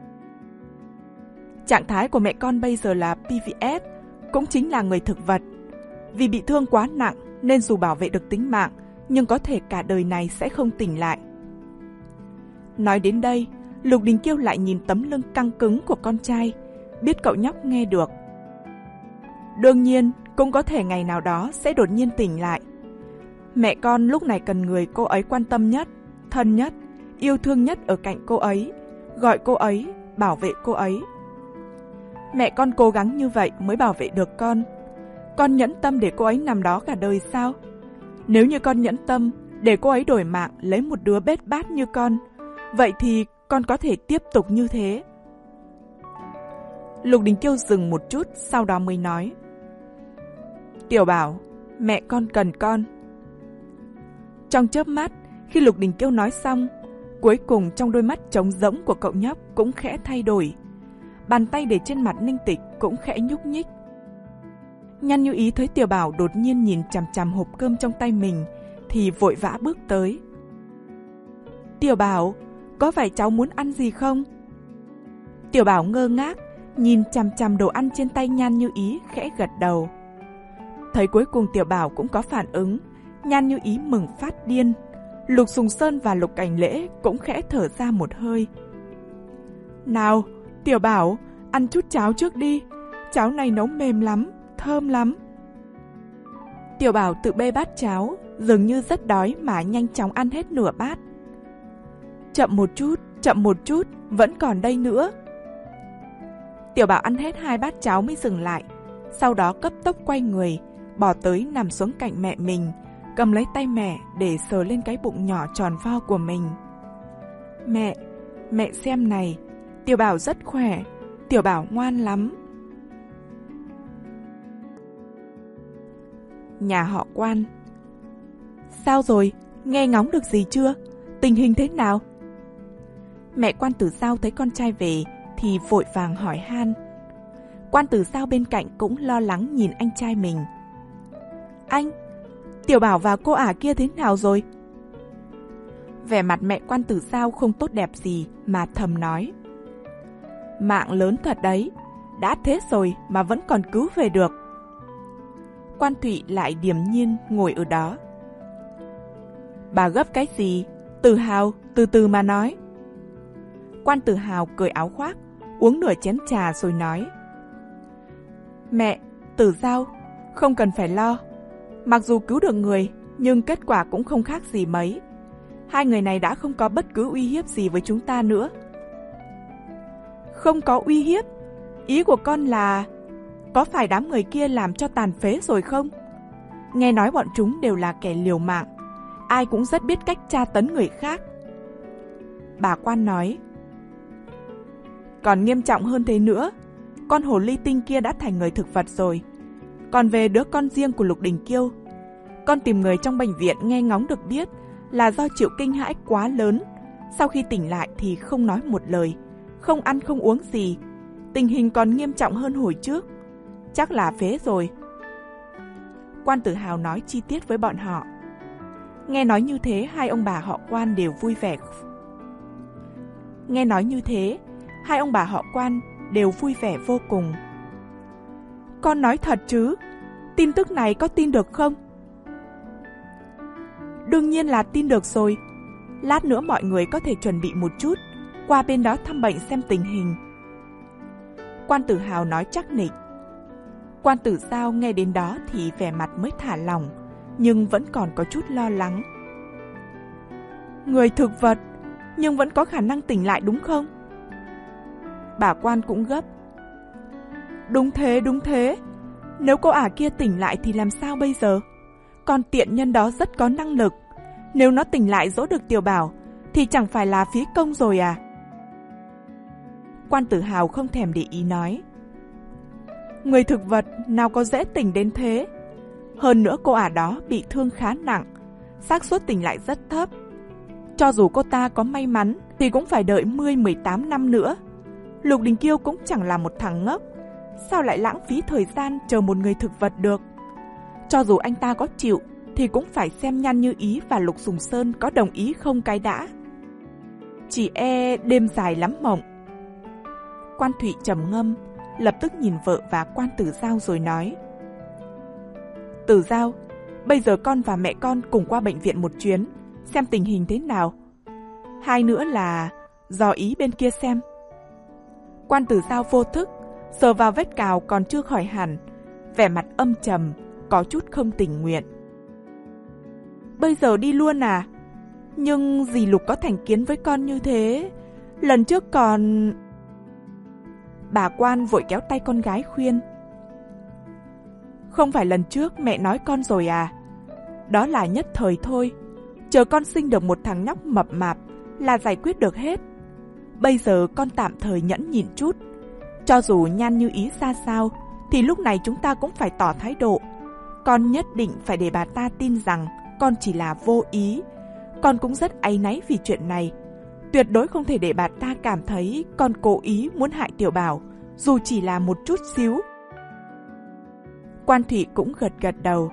Trạng thái của mẹ con bây giờ là pê vê ét, cũng chính là người thực vật. Vì bị thương quá nặng nên dù bảo vệ được tính mạng, nhưng có thể cả đời này sẽ không tỉnh lại. Nói đến đây, Lục Đình Kiêu lại nhìn tấm lưng căng cứng của con trai, biết cậu nhóc nghe được. Đương nhiên, cũng có thể ngày nào đó sẽ đột nhiên tỉnh lại. Mẹ con lúc này cần người cô ấy quan tâm nhất, thân nhất, yêu thương nhất ở cạnh cô ấy, gọi cô ấy, bảo vệ cô ấy. Mẹ con cố gắng như vậy mới bảo vệ được con. Con nhẫn tâm để cô ấy nằm đó cả đời sao? Nếu như con nhẫn tâm để cô ấy đổi mạng lấy một đứa bết bát như con, vậy thì con có thể tiếp tục như thế. Lục Đình Kiêu dừng một chút, sau đó mới nói. Tiểu Bảo, mẹ con cần con. Trong chớp mắt, khi Lục Đình Kiêu nói xong, cuối cùng trong đôi mắt trống rỗng của cậu nhóc cũng khẽ thay đổi. Bàn tay để trên mặt Ninh Tịch cũng khẽ nhúc nhích. Nhan Như Ý thấy Tiểu Bảo đột nhiên nhìn chằm chằm hộp cơm trong tay mình thì vội vã bước tới. Tiểu Bảo, có phải cháu muốn ăn gì không? Tiểu Bảo ngơ ngác, nhìn chằm chằm đồ ăn trên tay Nhan Như Ý khẽ gật đầu. Thấy cuối cùng Tiểu Bảo cũng có phản ứng, Nhan Như Ý mừng phát điên. Lục Sùng Sơn và Lục Cảnh Lễ cũng khẽ thở ra một hơi. Nào, Tiểu Bảo, ăn chút cháo trước đi. Cháo này nấu mềm lắm, thơm lắm. Tiểu Bảo tự bê bát cháo, dường như rất đói mà nhanh chóng ăn hết nửa bát. Chậm một chút, chậm một chút, vẫn còn đây nữa. Tiểu Bảo ăn hết hai bát cháo mới dừng lại, sau đó cấp tốc quay người, bỏ tới nằm xuống cạnh mẹ mình, cầm lấy tay mẹ để sờ lên cái bụng nhỏ tròn vo của mình. Mẹ, mẹ xem này, Tiểu Bảo rất khỏe, Tiểu Bảo ngoan lắm. Nhà họ Quan. Sao rồi, nghe ngóng được gì chưa? Tình hình thế nào? Mẹ Quan Tử Giao thấy con trai về thì vội vàng hỏi han. Quan Tử Giao bên cạnh cũng lo lắng nhìn anh trai mình. Anh, Tiểu Bảo và cô ả kia thế nào rồi? Vẻ mặt mẹ Quan Tử Giao không tốt đẹp gì mà thầm nói. Mạng lớn thật đấy, đã thế rồi mà vẫn còn cứu về được. Quan Thụy lại điềm nhiên ngồi ở đó. Bà gấp cái gì? Tử Hào, từ từ mà nói. Quan Tử Hào cởi áo khoác, uống nửa chén trà rồi nói. Mẹ, Tử Giao, không cần phải lo. Mặc dù cứu được người, nhưng kết quả cũng không khác gì mấy. Hai người này đã không có bất cứ uy hiếp gì với chúng ta nữa. Không có uy hiếp? Ý của con là... có phải đám người kia làm cho tàn phế rồi không? Nghe nói bọn chúng đều là kẻ liều mạng, ai cũng rất biết cách tra tấn người khác. Bà Quan nói. Còn nghiêm trọng hơn thế nữa, con hồ ly tinh kia đã thành người thực vật rồi. Còn về đứa con riêng của Lục Đình Kiêu, con tìm người trong bệnh viện nghe ngóng được biết là do chịu kinh hãi quá lớn. Sau khi tỉnh lại thì không nói một lời, không ăn không uống gì. Tình hình còn nghiêm trọng hơn hồi trước. Chắc là phế rồi. Quan Tử Hào nói chi tiết với bọn họ. Nghe nói như thế, hai ông bà họ Quan đều vui vẻ. Nghe nói như thế, hai ông bà họ Quan đều vui vẻ vô cùng. Con nói thật chứ? Tin tức này có tin được không? Đương nhiên là tin được rồi. Lát nữa mọi người có thể chuẩn bị một chút, qua bên đó thăm bệnh xem tình hình. Quan Tử Hào nói chắc nịch. Quan Tử Giao nghe đến đó thì vẻ mặt mới thả lỏng, nhưng vẫn còn có chút lo lắng. Người thực vật, nhưng vẫn có khả năng tỉnh lại đúng không? Bà Quan cũng gấp. Đúng thế, đúng thế. Nếu cô ả kia tỉnh lại thì làm sao bây giờ? Con tiện nhân đó rất có năng lực. Nếu nó tỉnh lại dỗ được Tiểu Bảo thì chẳng phải là phí công rồi à? Quan Tử Hào không thèm để ý nói. Người thực vật nào có dễ tỉnh đến thế. Hơn nữa cô ả đó bị thương khá nặng, xác suất tỉnh lại rất thấp. Cho dù cô ta có may mắn thì cũng phải đợi mười mười tám năm nữa. Lục Đình Kiêu cũng chẳng là một thằng ngốc, sao lại lãng phí thời gian chờ một người thực vật được? Cho dù anh ta có chịu thì cũng phải xem Nhan Như Ý và Lục Sùng Sơn có đồng ý không cái đã. Chỉ e đêm dài lắm mộng. Quan Thụy trầm ngâm, lập tức nhìn vợ và Quan Tử Giao rồi nói. Tử Giao, bây giờ con và mẹ con cùng qua bệnh viện một chuyến, xem tình hình thế nào. Hai nữa là dò ý bên kia xem. Quan Tử Giao vô thức sờ vào vết cào còn chưa khỏi hẳn, vẻ mặt âm trầm, có chút không tình nguyện. Bây giờ đi luôn à? Nhưng dì Lục có thành kiến với con như thế. Lần trước còn... Bà Quan vội kéo tay con gái khuyên. Không phải lần trước mẹ nói con rồi à? Đó là nhất thời thôi. Chờ con sinh được một thằng nhóc mập mạp là giải quyết được hết. Bây giờ con tạm thời nhẫn nhịn chút. Cho dù Nhan Như Ý ra sao thì lúc này chúng ta cũng phải tỏ thái độ. Con nhất định phải để bà ta tin rằng con chỉ là vô ý. Con cũng rất áy náy vì chuyện này. Tuyệt đối không thể để bà ta cảm thấy con cố ý muốn hại Tiểu Bảo, dù chỉ là một chút xíu. Quan Thụy cũng gật gật đầu.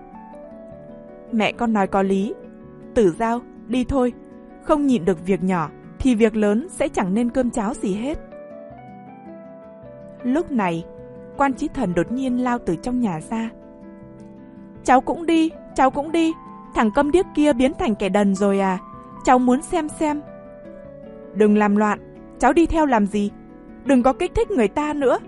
Mẹ con nói có lý. Tử Giao, đi thôi. Không nhịn được việc nhỏ thì việc lớn sẽ chẳng nên cơm cháo gì hết. Lúc này, Quan Chí Thần đột nhiên lao từ trong nhà ra. cháu cũng đi, cháu cũng đi. Thằng câm điếc kia biến thành kẻ đần rồi à? Cháu muốn xem xem. Đừng làm loạn, cháu đi theo làm gì? Đừng có kích thích người ta nữa.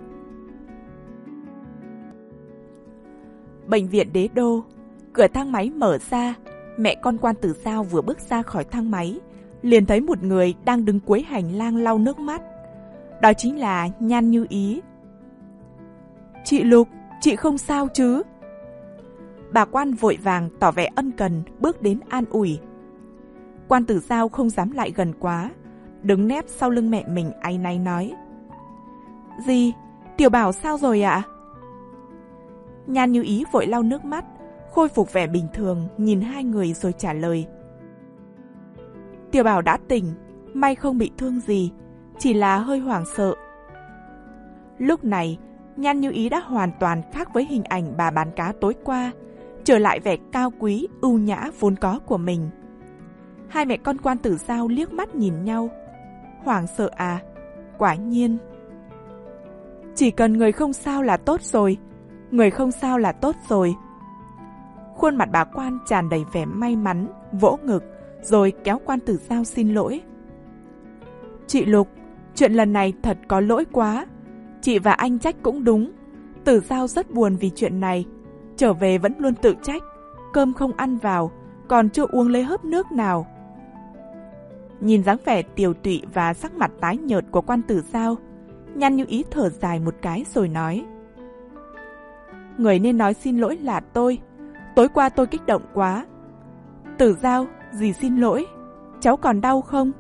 Bệnh viện Đế Đô, cửa thang máy mở ra. Mẹ con Quan Tử Dao vừa bước ra khỏi thang máy, liền thấy một người đang đứng cuối hành lang lau nước mắt. Đó chính là Nhan Như Ý. Chị Lục, chị không sao chứ? Bà Quan vội vàng tỏ vẻ ân cần bước đến an ủi. Quan Tử Dao không dám lại gần quá, đứng nép sau lưng mẹ mình áy náy nói. Dì, Tiểu Bảo sao rồi ạ? Nhan Như Ý vội lau nước mắt, khôi phục vẻ bình thường, nhìn hai người rồi trả lời. Tiểu Bảo đã tỉnh, may không bị thương gì, chỉ là hơi hoảng sợ. Lúc này, Nhan Như Ý đã hoàn toàn khác với hình ảnh bà bán cá tối qua, trở lại vẻ cao quý, ưu nhã vốn có của mình. Hai mẹ con Quan Tử Dao liếc mắt nhìn nhau. Hoảng sợ à? Quả nhiên. Chỉ cần người không sao là tốt rồi, người không sao là tốt rồi. Khuôn mặt bà Quan tràn đầy vẻ may mắn, vỗ ngực, rồi kéo Quan Tử Dao xin lỗi. Chị Lục, chuyện lần này thật có lỗi quá. Chị và anh trách cũng đúng. Tử Dao rất buồn vì chuyện này. Trở về vẫn luôn tự trách, cơm không ăn vào, còn chưa uống lấy hớp nước nào. Nhìn dáng vẻ tiều tụy và sắc mặt tái nhợt của Quan Tử Dao, Nhan Như Ý thở dài một cái rồi nói. Người nên nói xin lỗi là tôi. Tối qua tôi kích động quá. Tử Dao, dì xin lỗi. Cháu còn đau không?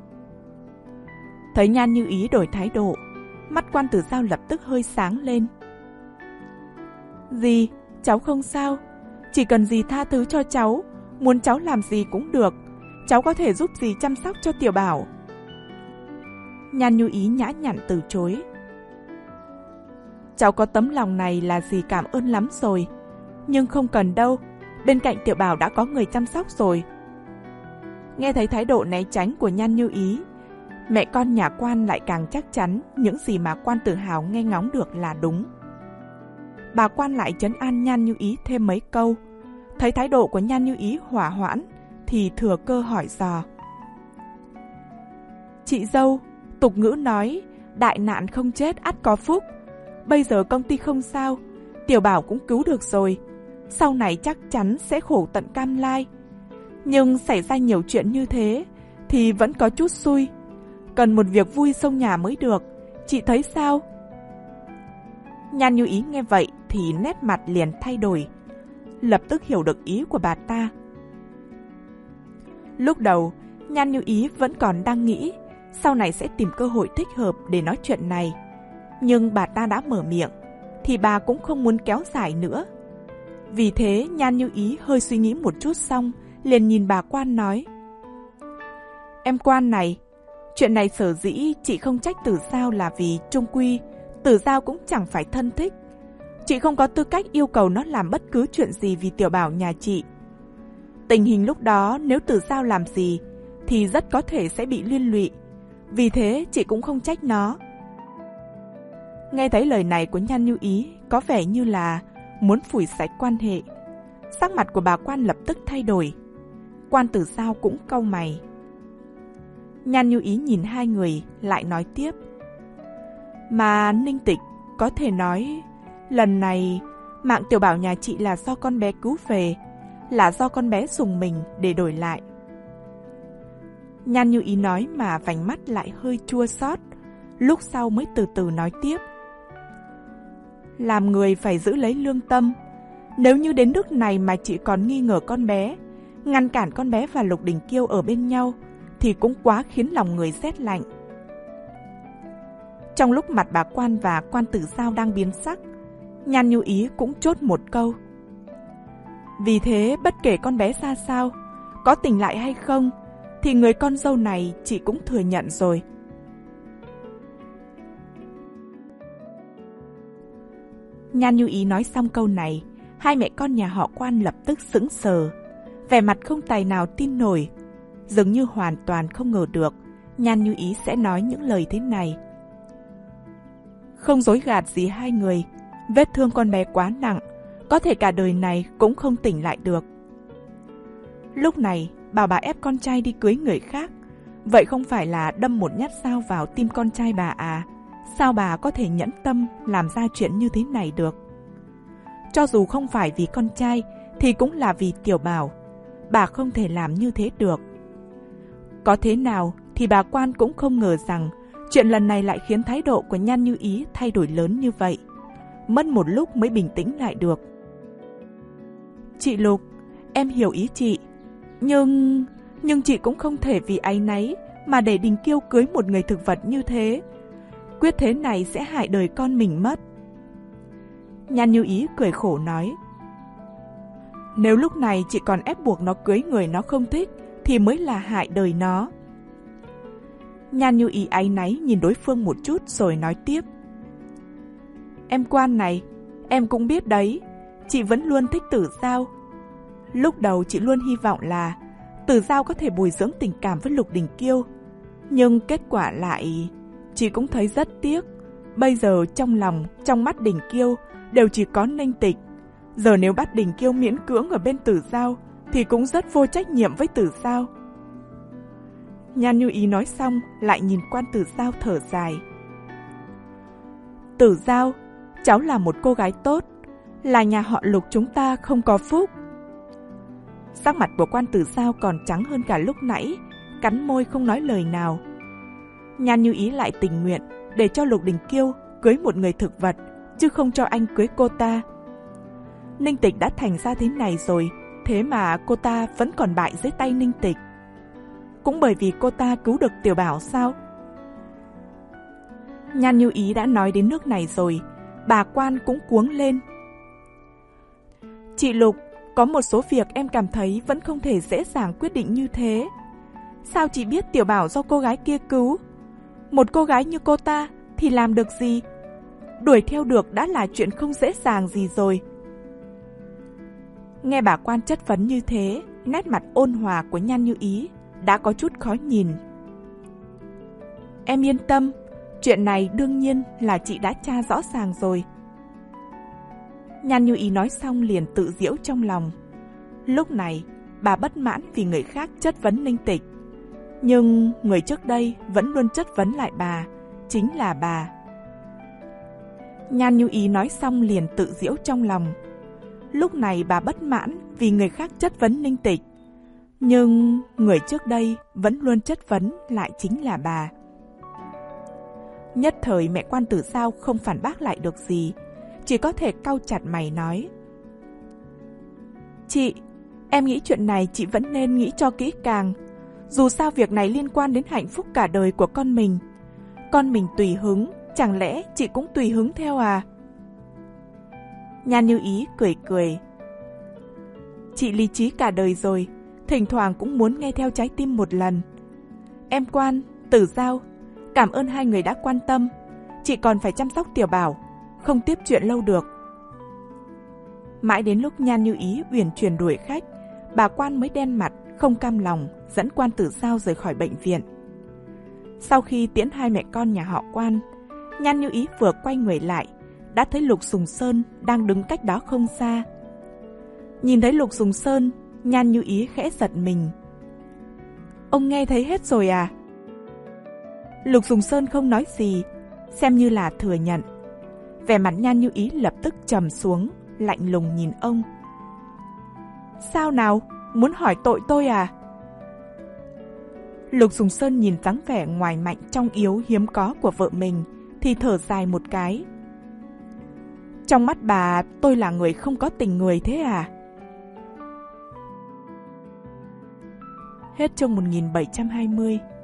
Thấy Nhan Như Ý đổi thái độ, mắt Quan Tử Dao lập tức hơi sáng lên. Dì, cháu không sao. Chỉ cần dì tha thứ cho cháu, muốn cháu làm gì cũng được. Cháu có thể giúp dì chăm sóc cho Tiểu Bảo. Nhan Như Ý nhã nhặn từ chối. Cháu có tấm lòng này là dì cảm ơn lắm rồi. Nhưng không cần đâu, bên cạnh Tiểu Bảo đã có người chăm sóc rồi. Nghe thấy thái độ né tránh của Nhan Như Ý, mẹ con nhà Quan lại càng chắc chắn những gì mà Quan Tử Hào nghe ngóng được là đúng. Bà Quan lại trấn an Nhan Như Ý thêm mấy câu. Thấy thái độ của Nhan Như Ý hỏa hoãn, thì thừa cơ hỏi dò. Chị dâu, tục ngữ nói, đại nạn không chết ắt có phúc. Bây giờ công ty không sao, Tiểu Bảo cũng cứu được rồi. Sau này chắc chắn sẽ khổ tận cam lai. Nhưng xảy ra nhiều chuyện như thế, thì vẫn có chút xui. Cần một việc vui xông nhà mới được, chị thấy sao? Nhan Như Ý nghe vậy thì nét mặt liền thay đổi, lập tức hiểu được ý của bà ta. Lúc đầu, Nhan Như Ý vẫn còn đang nghĩ sau này sẽ tìm cơ hội thích hợp để nói chuyện này. Nhưng bà ta đã mở miệng, thì bà cũng không muốn kéo dài nữa. Vì thế Nhan Như Ý hơi suy nghĩ một chút xong, liền nhìn bà Quan nói. Em Quan này, chuyện này sở dĩ chị không trách Tử Dao là vì trung quy Tử Dao cũng chẳng phải thân thích. Chị không có tư cách yêu cầu nó làm bất cứ chuyện gì vì Tiểu Bảo nhà chị. Tình hình lúc đó nếu Tử Dao làm gì thì rất có thể sẽ bị liên lụy. Vì thế chị cũng không trách nó. Nghe thấy lời này của Nhan Như Ý có vẻ như là muốn phủi sạch quan hệ. Sắc mặt của bà Quan lập tức thay đổi. Quan Tử Dao cũng cau mày. Nhan Như Ý nhìn hai người lại nói tiếp. Mà Ninh Tịch, có thể nói lần này mạng Tiểu Bảo nhà chị là do con bé cứu về, là do con bé dùng mình để đổi lại. Nhan Như Ý nói mà vành mắt lại hơi chua xót, lúc sau mới từ từ nói tiếp. Làm người phải giữ lấy lương tâm. Nếu như đến nước này mà chị còn nghi ngờ con bé, ngăn cản con bé và Lục Đình Kiêu ở bên nhau, thì cũng quá khiến lòng người rét lạnh. Trong lúc mặt bà Quan và Quan Tử Dao đang biến sắc, Nhan Như Ý cũng chốt một câu. Vì thế bất kể con bé ra sao, có tỉnh lại hay không, thì người con dâu này chị cũng thừa nhận rồi. Nhan Như Ý nói xong câu này, hai mẹ con nhà họ Quan lập tức sững sờ, vẻ mặt không tài nào tin nổi, dường như hoàn toàn không ngờ được Nhan Như Ý sẽ nói những lời thế này. Không dối gạt gì hai người, vết thương con bé quá nặng, có thể cả đời này cũng không tỉnh lại được. Lúc này, bảo bà ép con trai đi cưới người khác, vậy không phải là đâm một nhát dao vào tim con trai bà à? Sao bà có thể nhẫn tâm làm ra chuyện như thế này được? Cho dù không phải vì con trai, thì cũng là vì Tiểu Bảo. Bà không thể làm như thế được. Có thế nào thì bà Quan cũng không ngờ rằng chuyện lần này lại khiến thái độ của Nhan Như Ý thay đổi lớn như vậy. Mất một lúc mới bình tĩnh lại được. Chị Lục, em hiểu ý chị. Nhưng... nhưng chị cũng không thể vì áy náy mà để Đình Kiêu cưới một người thực vật như thế. Quyết thế này sẽ hại đời con mình mất. Nhan Như Ý cười khổ nói. Nếu lúc này chị còn ép buộc nó cưới người nó không thích thì mới là hại đời nó. Nhan Như Ý áy náy nhìn đối phương một chút rồi nói tiếp. Em Quan này, em cũng biết đấy, chị vẫn luôn thích Tử Giao. Lúc đầu chị luôn hy vọng là Tử Giao có thể bồi dưỡng tình cảm với Lục Đình Kiêu. Nhưng kết quả lại... chị cũng thấy rất tiếc. Bây giờ trong lòng, trong mắt Đình Kiêu đều chỉ có Ninh Tịch. Giờ nếu bắt Đình Kiêu miễn cưỡng ở bên Tử Giao thì cũng rất vô trách nhiệm với Tử Giao. Nhan Như Ý nói xong lại nhìn Quan Tử Giao thở dài. Tử Giao, cháu là một cô gái tốt, là nhà họ Lục chúng ta không có phúc. Sắc mặt của Quan Tử Giao còn trắng hơn cả lúc nãy, cắn môi không nói lời nào. Nhan Như Ý lại tình nguyện để cho Lục Đình Kiêu cưới một người thực vật, chứ không cho anh cưới cô ta. Ninh Tịch đã thành ra thế này rồi, thế mà cô ta vẫn còn bại dưới tay Ninh Tịch. Cũng bởi vì cô ta cứu được Tiểu Bảo sao? Nhan Như Ý đã nói đến nước này rồi, bà Quan cũng cuống lên. Chị Lục, có một số việc em cảm thấy vẫn không thể dễ dàng quyết định như thế. Sao chị biết Tiểu Bảo do cô gái kia cứu? Một cô gái như cô ta thì làm được gì? Đuổi theo được đã là chuyện không dễ dàng gì rồi. Nghe bà Quan chất vấn như thế, nét mặt ôn hòa của Nhan Như Ý đã có chút khó nhìn. Em yên tâm, chuyện này đương nhiên là chị đã tra rõ ràng rồi. Nhan Như Ý nói xong liền tự giễu trong lòng. Lúc này, bà bất mãn vì người khác chất vấn Ninh Tịch. Nhưng người trước đây vẫn luôn chất vấn lại bà, chính là bà. Nhan Như Ý nói xong liền tự giễu trong lòng. Lúc này bà bất mãn vì người khác chất vấn Ninh Tịch. Nhưng người trước đây vẫn luôn chất vấn lại chính là bà. Nhất thời mẹ Quan Tử Giao không phản bác lại được gì, chỉ có thể cau chặt mày nói. Chị, em nghĩ chuyện này chị vẫn nên nghĩ cho kỹ càng. Dù sao việc này liên quan đến hạnh phúc cả đời của con mình. Con mình tùy hứng, chẳng lẽ chị cũng tùy hứng theo à? Nhan Như Ý cười cười. Chị lý trí cả đời rồi, thỉnh thoảng cũng muốn nghe theo trái tim một lần. Em Quan, Tử Giao, cảm ơn hai người đã quan tâm. Chị còn phải chăm sóc Tiểu Bảo, không tiếp chuyện lâu được. Mãi đến lúc Nhan Như Ý uyển chuyển đuổi khách, bà Quan mới đen mặt, không cam lòng, dẫn Quan Tử Giao rời khỏi bệnh viện. Sau khi tiễn hai mẹ con nhà họ Quan, Nhan Như Ý vừa quay người lại, đã thấy Lục Sùng Sơn đang đứng cách đó không xa. Nhìn thấy Lục Sùng Sơn, Nhan Như Ý khẽ giật mình. Ông nghe thấy hết rồi à? Lục Sùng Sơn không nói gì, xem như là thừa nhận. Vẻ mặt Nhan Như Ý lập tức trầm xuống, lạnh lùng nhìn ông. Sao nào, muốn hỏi tội tôi à? Lục Sùng Sơn nhìn dáng vẻ ngoài mạnh trong yếu hiếm có của vợ mình, thì thở dài một cái. Trong mắt bà, tôi là người không có tình người thế à? Hết chương một nghìn bảy trăm hai mươi.